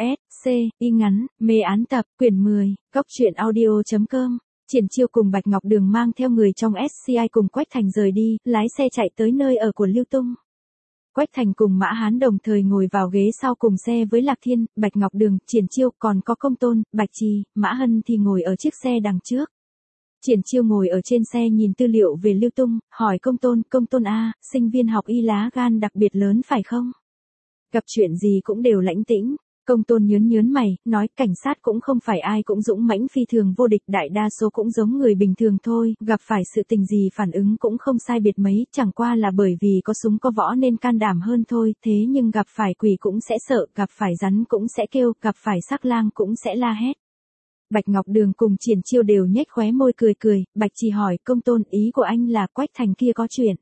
S, C, y ngắn, mê án tập, quyển 10, góc truyện audio.com. Triển Chiêu cùng Bạch Ngọc Đường mang theo người trong SCI cùng Quách Thành rời đi, lái xe chạy tới nơi ở của Lưu Tung. Quách Thành cùng Mã Hán đồng thời ngồi vào ghế sau cùng xe với Lạc Thiên, Bạch Ngọc Đường, Triển Chiêu, còn có Công Tôn, Bạch Trì, Mã Hân thì ngồi ở chiếc xe đằng trước. Triển Chiêu ngồi ở trên xe nhìn tư liệu về Lưu Tung, hỏi Công Tôn a, sinh viên học y lá gan đặc biệt lớn phải không? Gặp chuyện gì cũng đều lãnh tĩnh. Công Tôn nhớn mày, nói cảnh sát cũng không phải ai cũng dũng mãnh phi thường vô địch, đại đa số cũng giống người bình thường thôi, gặp phải sự tình gì phản ứng cũng không sai biệt mấy, chẳng qua là bởi vì có súng có võ nên can đảm hơn thôi, thế nhưng gặp phải quỷ cũng sẽ sợ, gặp phải rắn cũng sẽ kêu, gặp phải sắc lang cũng sẽ la hét. Bạch Ngọc Đường cùng Triển Chiêu đều nhếch khóe môi cười, Bạch Trì hỏi, Công Tôn, ý của anh là Quách Thành kia có chuyện.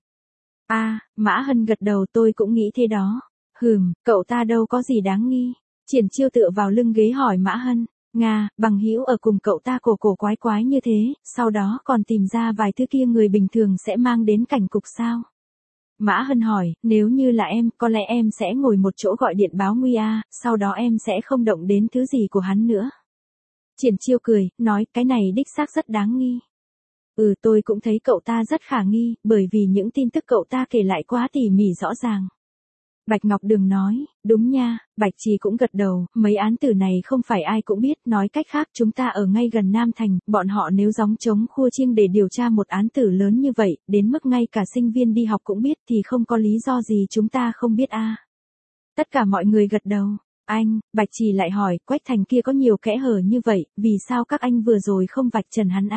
Mã Hân gật đầu, tôi cũng nghĩ thế đó. Cậu ta đâu có gì đáng nghi. Triển Chiêu tựa vào lưng ghế hỏi Mã Hân, bằng hữu ở cùng cậu ta cổ quái như thế, sau đó còn tìm ra vài thứ kia người bình thường sẽ mang đến cảnh cục sao? Mã Hân hỏi, nếu như là em, có lẽ em sẽ ngồi một chỗ gọi điện báo nguy sau đó em sẽ không động đến thứ gì của hắn nữa. Triển Chiêu cười, nói, cái này đích xác rất đáng nghi. Tôi cũng thấy cậu ta rất khả nghi, bởi vì những tin tức cậu ta kể lại quá tỉ mỉ rõ ràng. Bạch Ngọc Đường nói, đúng nha, Bạch Trì cũng gật đầu, mấy án tử này không phải ai cũng biết, nói cách khác chúng ta ở ngay gần Nam Thành, bọn họ nếu gióng trống khua chiêng để điều tra một án tử lớn như vậy, đến mức ngay cả sinh viên đi học cũng biết thì không có lý do gì chúng ta không biết Tất cả mọi người gật đầu. Bạch Trì lại hỏi, Quách Thành kia có nhiều kẽ hở như vậy, vì sao các anh vừa rồi không vạch trần hắn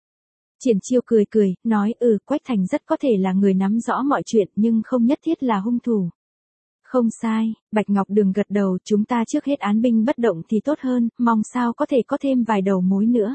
Triển Chiêu cười, nói, Quách Thành rất có thể là người nắm rõ mọi chuyện nhưng không nhất thiết là hung thủ. Không sai, Bạch Ngọc Đường gật đầu, chúng ta trước hết án binh bất động thì tốt hơn, mong sao có thể có thêm vài đầu mối nữa.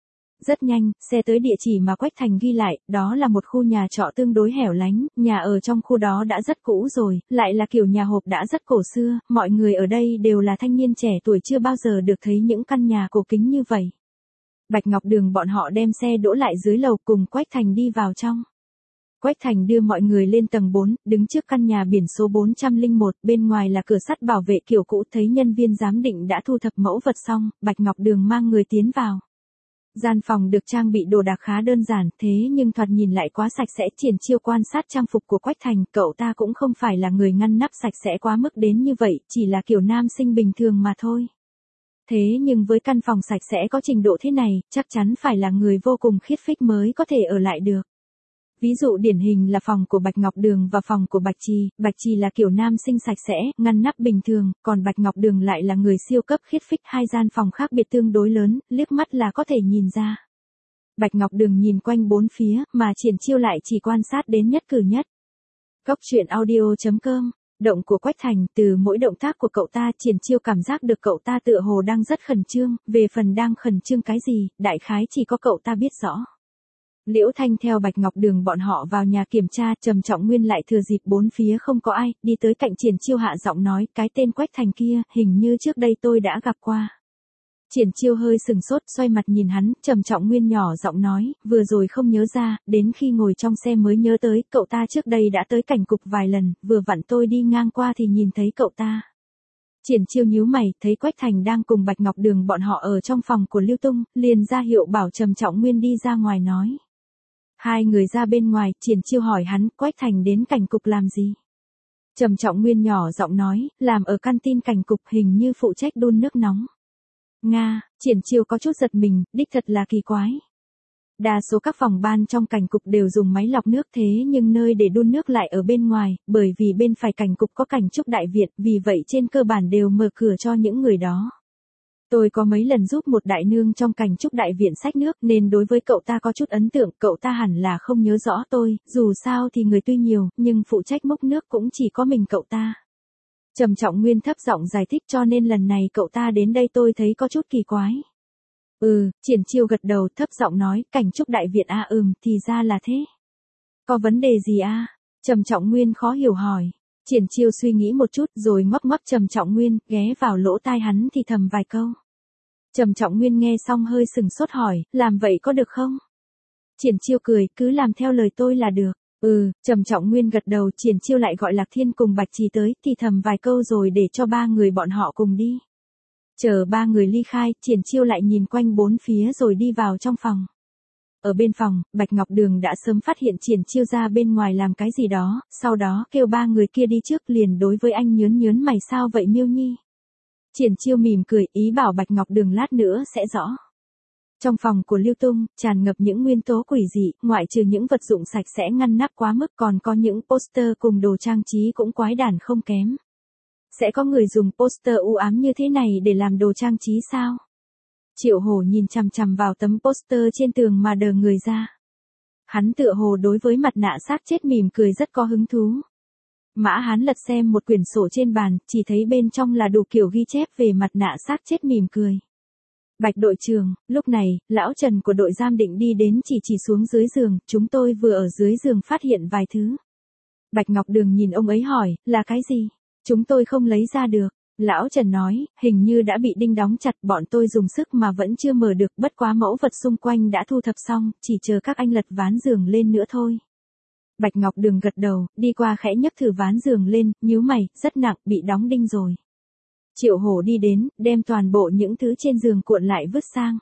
Rất nhanh, xe tới địa chỉ mà Quách Thành ghi lại, đó là một khu nhà trọ tương đối hẻo lánh, nhà ở trong khu đó đã rất cũ rồi, lại là kiểu nhà hộp đã rất cổ xưa, mọi người ở đây đều là thanh niên trẻ tuổi chưa bao giờ được thấy những căn nhà cổ kính như vậy. Bạch Ngọc Đường bọn họ đem xe đỗ lại dưới lầu cùng Quách Thành đi vào trong. Quách Thành đưa mọi người lên tầng 4, đứng trước căn nhà biển số 401, bên ngoài là cửa sắt bảo vệ kiểu cũ, thấy nhân viên giám định đã thu thập mẫu vật xong, Bạch Ngọc Đường mang người tiến vào. Gian phòng được trang bị đồ đạc khá đơn giản, thế nhưng thoạt nhìn lại quá sạch sẽ. Triển Chiêu quan sát trang phục của Quách Thành, cậu ta cũng không phải là người ngăn nắp sạch sẽ quá mức đến như vậy, chỉ là kiểu nam sinh bình thường mà thôi. Thế nhưng với căn phòng sạch sẽ có trình độ thế này, chắc chắn phải là người vô cùng khiết phích mới có thể ở lại được. Ví dụ điển hình là phòng của Bạch Ngọc Đường và phòng của Bạch Trì là kiểu nam sinh sạch sẽ, ngăn nắp bình thường, còn Bạch Ngọc Đường lại là người siêu cấp khiết phích, hai gian phòng khác biệt tương đối lớn, liếc mắt là có thể nhìn ra. Bạch Ngọc Đường nhìn quanh bốn phía, mà Triển Chiêu lại chỉ quan sát đến nhất cử nhất. Góc truyện audio.com. Động của Quách Thành, từ mỗi động tác của cậu ta Triển Chiêu cảm giác được cậu ta tựa hồ đang rất khẩn trương, về phần đang khẩn trương cái gì, đại khái chỉ có cậu ta biết rõ. Liễu Thanh theo Bạch Ngọc Đường bọn họ vào nhà kiểm tra, Trầm Trọng Nguyên lại thừa dịp bốn phía không có ai, đi tới cạnh Triển Chiêu hạ giọng nói, cái tên Quách Thành kia, hình như trước đây tôi đã gặp qua. Triển Chiêu hơi sừng sốt, xoay mặt nhìn hắn, Trầm Trọng Nguyên nhỏ giọng nói, vừa rồi không nhớ ra, đến khi ngồi trong xe mới nhớ tới, cậu ta trước đây đã tới cảnh cục vài lần, vừa vặn tôi đi ngang qua thì nhìn thấy cậu ta. Triển Chiêu nhíu mày, thấy Quách Thành đang cùng Bạch Ngọc Đường bọn họ ở trong phòng của Lưu Tung, liền ra hiệu bảo Trầm Trọng Nguyên đi ra ngoài nói. Hai người ra bên ngoài, Triển Chiêu hỏi hắn, Quách Thành đến cảnh cục làm gì? Trầm Trọng Nguyên nhỏ giọng nói, làm ở canteen cảnh cục, hình như phụ trách đun nước nóng. Triển Chiêu có chút giật mình, đích thật là kỳ quái. Đa số các phòng ban trong cảnh cục đều dùng máy lọc nước, thế nhưng nơi để đun nước lại ở bên ngoài, bởi vì bên phải cảnh cục có cảnh trúc đại viện, vì vậy trên cơ bản đều mở cửa cho những người đó. Tôi có mấy lần giúp một đại nương trong cảnh trúc đại viện xách nước nên đối với cậu ta có chút ấn tượng, cậu ta hẳn là không nhớ rõ tôi, dù sao thì người tuy nhiều, nhưng phụ trách múc nước cũng chỉ có mình cậu ta. Trầm Trọng Nguyên thấp giọng giải thích, cho nên lần này cậu ta đến đây tôi thấy có chút kỳ quái. Triển Chiêu gật đầu, thấp giọng nói, cảnh trúc đại viện thì ra là thế. Có vấn đề gì Trầm Trọng Nguyên khó hiểu hỏi. Triển Chiêu suy nghĩ một chút rồi ngoắc Trầm Trọng Nguyên, ghé vào lỗ tai hắn thì thầm vài câu. Trầm Trọng Nguyên nghe xong hơi sừng sốt hỏi, làm vậy có được không? Triển Chiêu cười, cứ làm theo lời tôi là được. Trầm Trọng Nguyên gật đầu. Triển Chiêu lại gọi Lạc Thiên cùng Bạch Trì tới, thì thầm vài câu rồi để cho ba người bọn họ cùng đi. Chờ ba người ly khai, Triển Chiêu lại nhìn quanh bốn phía rồi đi vào trong phòng. Ở bên phòng, Bạch Ngọc Đường đã sớm phát hiện Triển Chiêu ra bên ngoài làm cái gì đó, sau đó kêu ba người kia đi trước, liền đối với anh nhớn nhớn mày, sao vậy Miêu Nhi? Triển Chiêu mỉm cười, ý bảo Bạch Ngọc Đường lát nữa sẽ rõ. Trong phòng của Lưu Tung, tràn ngập những nguyên tố quỷ dị, ngoại trừ những vật dụng sạch sẽ ngăn nắp quá mức, còn có những poster cùng đồ trang trí cũng quái đản không kém. Sẽ có người dùng poster u ám như thế này để làm đồ trang trí sao? Triệu Hổ nhìn chằm chằm vào tấm poster trên tường mà đờ người ra. Hắn tựa hồ đối với mặt nạ xác chết mỉm cười rất có hứng thú. Mã Hán lật xem một quyển sổ trên bàn, chỉ thấy bên trong là đủ kiểu ghi chép về mặt nạ xác chết mỉm cười. Bạch đội trưởng, lúc này, lão Trần của đội giam định đi đến chỉ xuống dưới giường, chúng tôi vừa ở dưới giường phát hiện vài thứ. Bạch Ngọc Đường nhìn ông ấy hỏi, là cái gì? Chúng tôi không lấy ra được. Lão Trần nói, hình như đã bị đinh đóng chặt, bọn tôi dùng sức mà vẫn chưa mở được, bất quá mẫu vật xung quanh đã thu thập xong, chỉ chờ các anh lật ván giường lên nữa thôi. Bạch Ngọc Đường gật đầu, đi qua khẽ nhấc thử ván giường lên, nhíu mày, rất nặng, bị đóng đinh rồi. Triệu Hổ đi đến, đem toàn bộ những thứ trên giường cuộn lại vứt sang.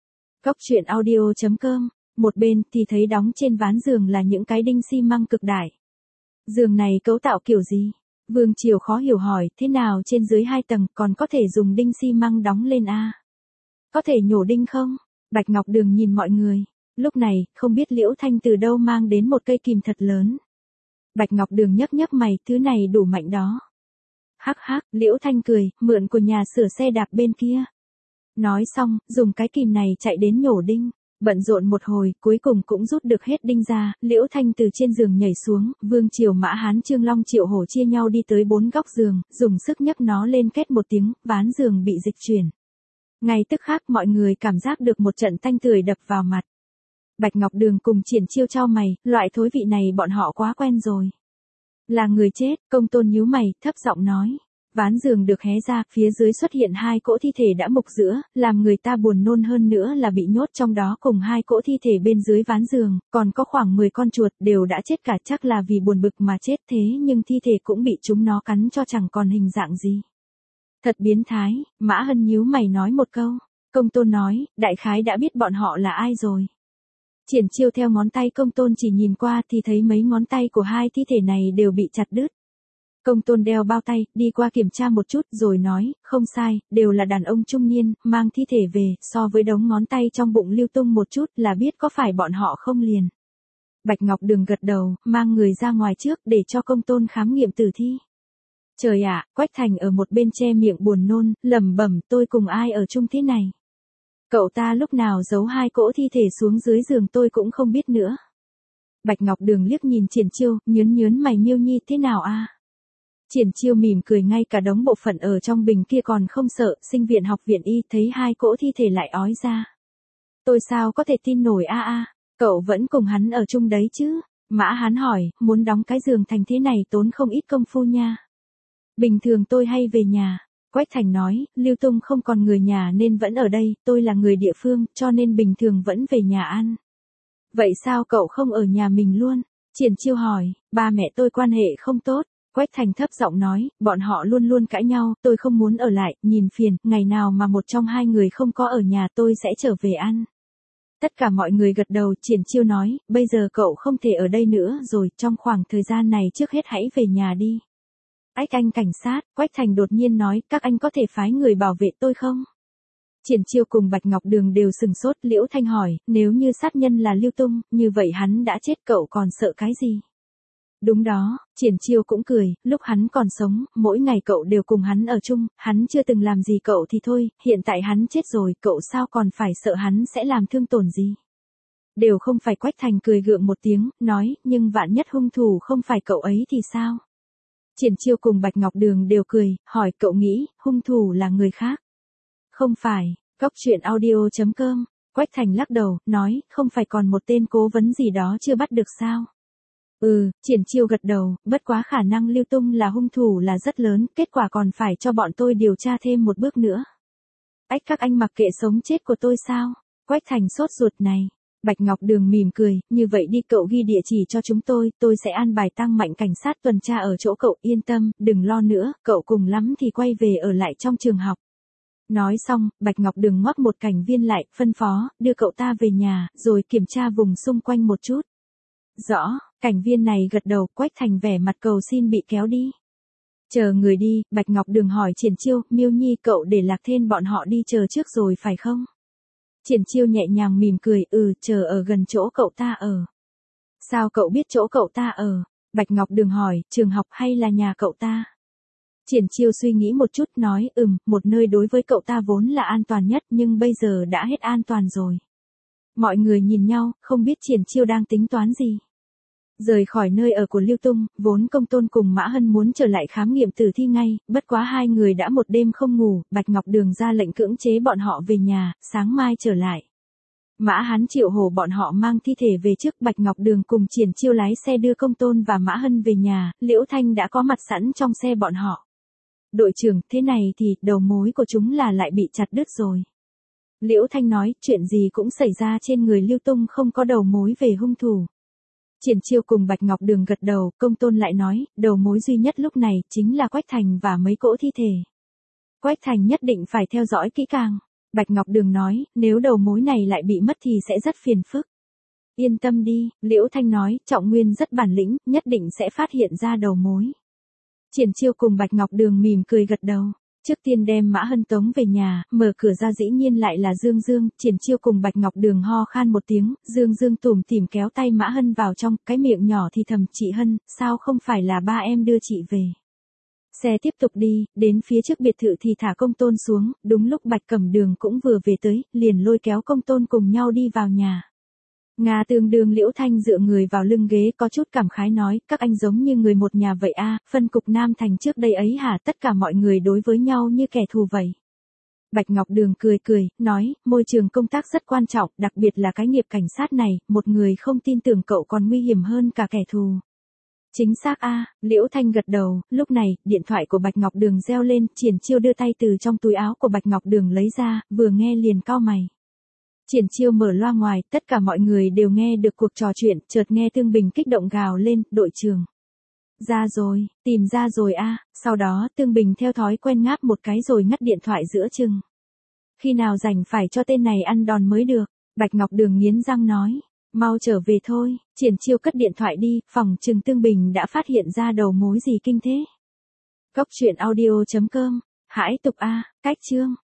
Coctruyện.audio.com, một bên thì thấy đóng trên ván giường là những cái đinh xi măng cực đại. Giường này cấu tạo kiểu gì? Vương Triều khó hiểu hỏi, thế nào trên dưới 2 tầng còn có thể dùng đinh xi măng đóng lên a? Có thể nhổ đinh không? Bạch Ngọc Đường nhìn mọi người. Lúc này, không biết Liễu Thanh từ đâu mang đến một cây kìm thật lớn. Bạch Ngọc Đường nhấc nhấc mày, thứ này đủ mạnh đó. Hắc hắc, Liễu Thanh cười, mượn của nhà sửa xe đạp bên kia. Nói xong, dùng cái kìm này chạy đến nhổ đinh. Bận rộn một hồi, cuối cùng cũng rút được hết đinh ra, Liễu Thanh từ trên giường nhảy xuống, Vương Triều, Mã Hán, Trương Long, Triệu Hổ chia nhau đi tới 4 góc giường, dùng sức nhấc nó lên, két một tiếng, ván giường bị dịch chuyển. Ngay tức khắc mọi người cảm giác được một trận tanh tưởi đập vào mặt. Bạch Ngọc Đường cùng Triển Chiêu chau mày, loại thối vị này bọn họ quá quen rồi. Là người chết, Công Tôn nhíu mày, thấp giọng nói. Ván giường được hé ra, phía dưới xuất hiện 2 cỗ thi thể đã mục giữa, làm người ta buồn nôn hơn nữa là bị nhốt trong đó cùng 2 cỗ thi thể bên dưới ván giường, còn có khoảng 10 con chuột đều đã chết cả, chắc là vì buồn bực mà chết, thế nhưng thi thể cũng bị chúng nó cắn cho chẳng còn hình dạng gì. Thật biến thái, Mã Hân nhíu mày nói một câu. Công Tôn nói, đại khái đã biết bọn họ là ai rồi. Triển Chiêu theo ngón tay Công Tôn chỉ nhìn qua thì thấy mấy ngón tay của 2 thi thể này đều bị chặt đứt. Công Tôn đeo bao tay, đi qua kiểm tra một chút rồi nói, không sai, đều là đàn ông trung niên, mang thi thể về, so với đống ngón tay trong bụng Lưu Tung một chút là biết có phải bọn họ không liền. Bạch Ngọc Đường gật đầu, mang người ra ngoài trước để cho Công Tôn khám nghiệm tử thi. Trời ạ, Quách Thành ở một bên che miệng buồn nôn, lẩm bẩm, tôi cùng ai ở chung thế này? Cậu ta lúc nào giấu 2 cỗ thi thể xuống dưới giường tôi cũng không biết nữa. Bạch Ngọc Đường liếc nhìn Triển Chiêu, nhớn mày, Miêu Nhi thế nào a? Triển Chiêu mỉm cười, ngay cả đống bộ phận ở trong bình kia còn không sợ, sinh viện học viện y thấy 2 cỗ thi thể lại ói ra. Tôi sao có thể tin nổi a, cậu vẫn cùng hắn ở chung đấy chứ? Mã Hán hỏi, muốn đóng cái giường thành thế này tốn không ít công phu nha. Bình thường tôi hay về nhà. Quách Thành nói, Lưu Tung không còn người nhà nên vẫn ở đây, tôi là người địa phương, cho nên bình thường vẫn về nhà ăn. Vậy sao cậu không ở nhà mình luôn? Triển Chiêu hỏi, ba mẹ tôi quan hệ không tốt. Quách Thành thấp giọng nói, bọn họ luôn luôn cãi nhau, tôi không muốn ở lại, nhìn phiền, ngày nào mà một trong 2 người không có ở nhà tôi sẽ trở về ăn. Tất cả mọi người gật đầu. Triển Chiêu nói, bây giờ cậu không thể ở đây nữa rồi, trong khoảng thời gian này trước hết hãy về nhà đi. Ách, anh cảnh sát, Quách Thành đột nhiên nói, các anh có thể phái người bảo vệ tôi không? Triển Chiêu cùng Bạch Ngọc Đường đều sừng sốt. Liễu Thanh hỏi, nếu như sát nhân là Lưu Tung, như vậy hắn đã chết, cậu còn sợ cái gì? Đúng đó, Triển Chiêu cũng cười, lúc hắn còn sống, mỗi ngày cậu đều cùng hắn ở chung, hắn chưa từng làm gì cậu thì thôi, hiện tại hắn chết rồi, cậu sao còn phải sợ hắn sẽ làm thương tổn gì? Đều không phải. Quách Thành cười gượng một tiếng, nói, nhưng vạn nhất hung thủ không phải cậu ấy thì sao? Triển Chiêu cùng Bạch Ngọc Đường đều cười, hỏi, cậu nghĩ, hung thủ là người khác? Không phải. Coctruyện.audio.com, Quách Thành lắc đầu, nói, không phải còn một tên cố vấn gì đó chưa bắt được sao? Triển Chiêu gật đầu, bất quá khả năng Lưu Tung là hung thủ là rất lớn, kết quả còn phải cho bọn tôi điều tra thêm một bước nữa. Ách, các anh mặc kệ sống chết của tôi sao? Quách Thành sốt ruột này. Bạch Ngọc Đường mỉm cười, như vậy đi, cậu ghi địa chỉ cho chúng tôi sẽ an bài tăng mạnh cảnh sát tuần tra ở chỗ cậu, yên tâm, đừng lo nữa, cậu cùng lắm thì quay về ở lại trong trường học. Nói xong, Bạch Ngọc Đường ngoắc một cảnh viên lại, phân phó, đưa cậu ta về nhà, rồi kiểm tra vùng xung quanh một chút. Rõ, cảnh viên này gật đầu, Quách Thành vẻ mặt cầu xin bị kéo đi. Chờ người đi, Bạch Ngọc Đường hỏi Triển Chiêu, Miêu Nhi cậu để Lạc Thên bọn họ đi chờ trước rồi phải không? Triển Chiêu nhẹ nhàng mỉm cười, chờ ở gần chỗ cậu ta ở. Sao cậu biết chỗ cậu ta ở? Bạch Ngọc Đường hỏi, trường học hay là nhà cậu ta? Triển Chiêu suy nghĩ một chút nói, một nơi đối với cậu ta vốn là an toàn nhất nhưng bây giờ đã hết an toàn rồi. Mọi người nhìn nhau, không biết Triển Chiêu đang tính toán gì. Rời khỏi nơi ở của Lưu Tung, vốn Công Tôn cùng Mã Hân muốn trở lại khám nghiệm tử thi ngay, bất quá hai người đã một đêm không ngủ, Bạch Ngọc Đường ra lệnh cưỡng chế bọn họ về nhà, sáng mai trở lại. Mã Hán Triệu Hổ bọn họ mang thi thể về trước, Bạch Ngọc Đường cùng Triển Chiêu lái xe đưa Công Tôn và Mã Hân về nhà, Liễu Thanh đã có mặt sẵn trong xe bọn họ. Đội trưởng, thế này thì, đầu mối của chúng là lại bị chặt đứt rồi. Liễu Thanh nói, chuyện gì cũng xảy ra trên người Lưu Tung không có đầu mối về hung thủ. Triển Chiêu cùng Bạch Ngọc Đường gật đầu, Công Tôn lại nói, đầu mối duy nhất lúc này chính là Quách Thành và mấy cỗ thi thể. Quách Thành nhất định phải theo dõi kỹ càng. Bạch Ngọc Đường nói, nếu đầu mối này lại bị mất thì sẽ rất phiền phức. Yên tâm đi, Liễu Thanh nói, Trọng Nguyên rất bản lĩnh, nhất định sẽ phát hiện ra đầu mối. Triển Chiêu cùng Bạch Ngọc Đường mỉm cười gật đầu. Trước tiên đem Mã Hân tống về nhà, mở cửa ra dĩ nhiên lại là Dương Dương, Triển Chiêu cùng Bạch Ngọc Đường ho khan một tiếng, Dương Dương tủm tỉm kéo tay Mã Hân vào trong, cái miệng nhỏ thì thầm, chị Hân, sao không phải là ba em đưa chị về. Xe tiếp tục đi, đến phía trước biệt thự thì thả Công Tôn xuống, đúng lúc Bạch Cẩm Đường cũng vừa về tới, liền lôi kéo Công Tôn cùng nhau đi vào nhà. Nga Tương Đương Liễu Thanh dựa người vào lưng ghế có chút cảm khái nói, các anh giống như người một nhà vậy a, phân cục Nam Thành trước đây ấy hả, tất cả mọi người đối với nhau như kẻ thù vậy. Bạch Ngọc Đường cười cười, nói, môi trường công tác rất quan trọng, đặc biệt là cái nghiệp cảnh sát này, một người không tin tưởng cậu còn nguy hiểm hơn cả kẻ thù. Chính xác a, Liễu Thanh gật đầu, lúc này, điện thoại của Bạch Ngọc Đường reo lên, Triển Chiêu đưa tay từ trong túi áo của Bạch Ngọc Đường lấy ra, vừa nghe liền cau mày. Triển Chiêu mở loa ngoài, tất cả mọi người đều nghe được cuộc trò chuyện, chợt nghe Tương Bình kích động gào lên, đội trưởng. Ra rồi, tìm ra rồi a. Sau đó Tương Bình theo thói quen ngáp một cái rồi ngắt điện thoại giữa chừng. Khi nào rảnh phải cho tên này ăn đòn mới được, Bạch Ngọc Đường nghiến răng nói, mau trở về thôi. Triển Chiêu cất điện thoại đi, phòng trừng Tương Bình đã phát hiện ra đầu mối gì kinh thế. Cốc truyện audio.com, hãi tục a, cách chương.